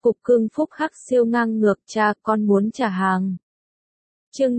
Cục cưng phúc hắc siêu ngang ngược, cha con muốn trả hàng. Chương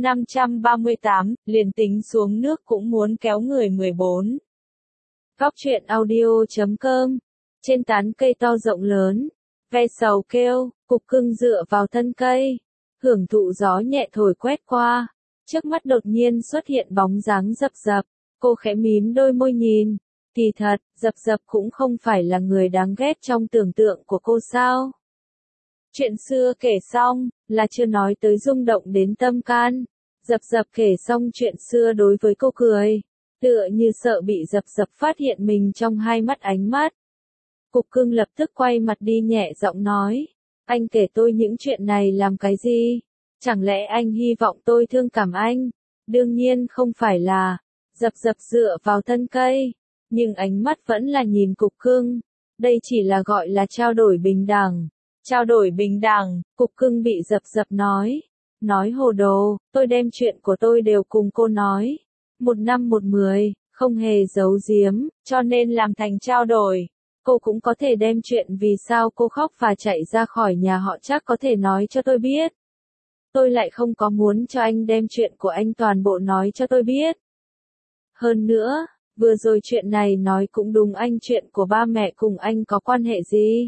538, liền tính xuống nước cũng muốn kéo người 14. Góc truyện audio.com. Trên tán cây to rộng lớn, ve sầu kêu, cục cưng dựa vào thân cây, hưởng thụ gió nhẹ thổi quét qua. Trước mắt đột nhiên xuất hiện bóng dáng Dập Dập, cô khẽ mím đôi môi nhìn. Kỳ thật, Dập Dập cũng không phải là người đáng ghét trong tưởng tượng của cô sao. Chuyện xưa kể xong, là chưa nói tới rung động đến tâm can. Dập Dập kể xong chuyện xưa đối với cô cười, tựa như sợ bị Dập Dập phát hiện mình trong hai mắt ánh mắt. Cục cưng lập tức quay mặt đi nhẹ giọng nói, anh kể tôi những chuyện này làm cái gì? Chẳng lẽ anh hy vọng tôi thương cảm anh? Đương nhiên không phải là. Dập Dập dựa vào thân cây, nhưng ánh mắt vẫn là nhìn cục cưng. Đây chỉ là gọi là trao đổi bình đẳng. Trao đổi bình đẳng, cục cưng bị Dập Dập nói hồ đồ, tôi đem chuyện của tôi đều cùng cô nói. 1 năm 1 10, không hề giấu giếm, cho nên làm thành trao đổi. Cô cũng có thể đem chuyện vì sao cô khóc và chạy ra khỏi nhà họ chắc có thể nói cho tôi biết. Tôi lại không có muốn cho anh đem chuyện của anh toàn bộ nói cho tôi biết. Hơn nữa, vừa rồi chuyện này nói cũng đúng, anh chuyện của ba mẹ cùng anh có quan hệ gì?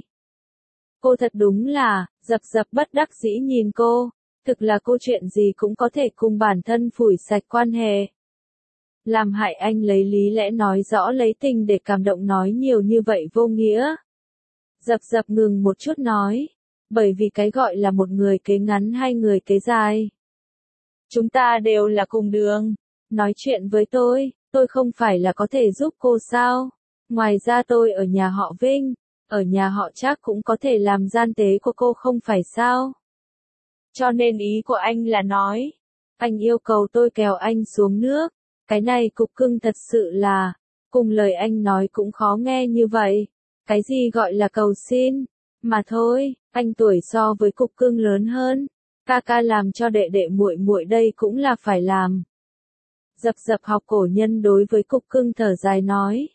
Cô thật đúng là, Dập Dập bất đắc dĩ nhìn cô, thực là cô chuyện gì cũng có thể cùng bản thân phủi sạch quan hệ. Làm hại anh lấy lý lẽ nói rõ lấy tình để cảm động nói nhiều như vậy vô nghĩa. Dập Dập ngừng một chút nói, bởi vì cái gọi là một người kế ngắn hai người kế dài. Chúng ta đều là cùng đường, nói chuyện với tôi không phải là có thể giúp cô sao? Ngoài ra tôi ở nhà họ Vinh, ở nhà họ Trác cũng có thể làm gian tế của cô không phải sao? Cho nên ý của anh là nói, anh yêu cầu tôi kéo anh xuống nước, cái này cục cưng thật sự là, cùng lời anh nói cũng khó nghe như vậy. Cái gì gọi là cầu xin? Mà thôi, anh tuổi so với cục cưng lớn hơn, ca ca làm cho đệ đệ muội muội đây cũng là phải làm. Dập Dập học cổ nhân đối với cục cưng thở dài nói.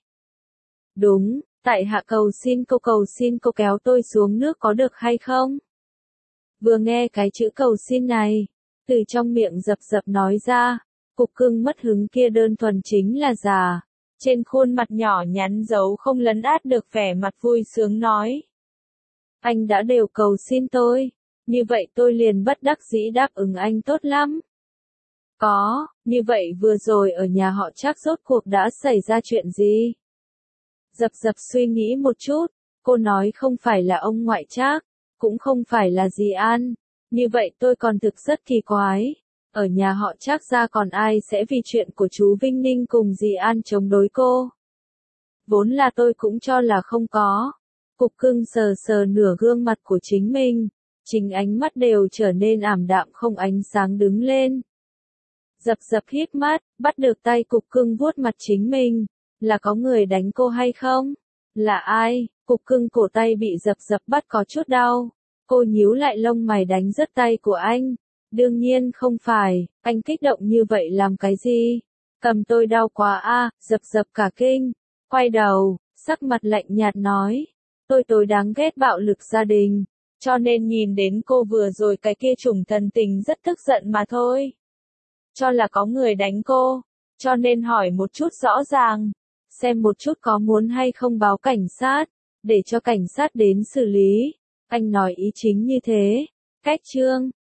Đúng, tại hạ cầu xin cô kéo tôi xuống nước có được hay không? Vừa nghe cái chữ cầu xin này, từ trong miệng Dập Dập nói ra, cục cưng mất hứng kia đơn thuần chính là già. Trên khuôn mặt nhỏ nhắn giấu không lấn át được vẻ mặt vui sướng nói. Anh đã đều cầu xin tôi, như vậy tôi liền bất đắc dĩ đáp ứng anh tốt lắm. Có, như vậy vừa rồi ở nhà họ Trác rốt cuộc đã xảy ra chuyện gì? Dập Dập suy nghĩ một chút, cô nói không phải là ông ngoại Trác, cũng không phải là dì An, như vậy tôi còn thực rất kỳ quái. Ở nhà họ Trác ra còn ai sẽ vì chuyện của chú Vinh Ninh cùng dì An chống đối cô? Vốn là tôi cũng cho là không có. Cục cưng sờ sờ nửa gương mặt của chính mình, chính ánh mắt đều trở nên ảm đạm không ánh sáng đứng lên. Dập Dập hít mắt, bắt được tay cục cưng vuốt mặt chính mình. Là có người đánh cô hay không? Là ai? Cục cưng cổ tay bị Dập Dập bắt có chút đau. Cô nhíu lại lông mày đánh rớt tay của anh. Đương nhiên không phải, anh kích động như vậy làm cái gì? Cầm tôi đau quá a. Dập Dập cả kinh. Quay đầu, sắc mặt lạnh nhạt nói. Tôi đáng ghét bạo lực gia đình. Cho nên nhìn đến cô vừa rồi cái kia trùng thần tình rất tức giận mà thôi. Cho là có người đánh cô. Cho nên hỏi một chút rõ ràng. Xem một chút có muốn hay không báo cảnh sát. Để cho cảnh sát đến xử lý. Anh nói ý chính như thế. Cách chương.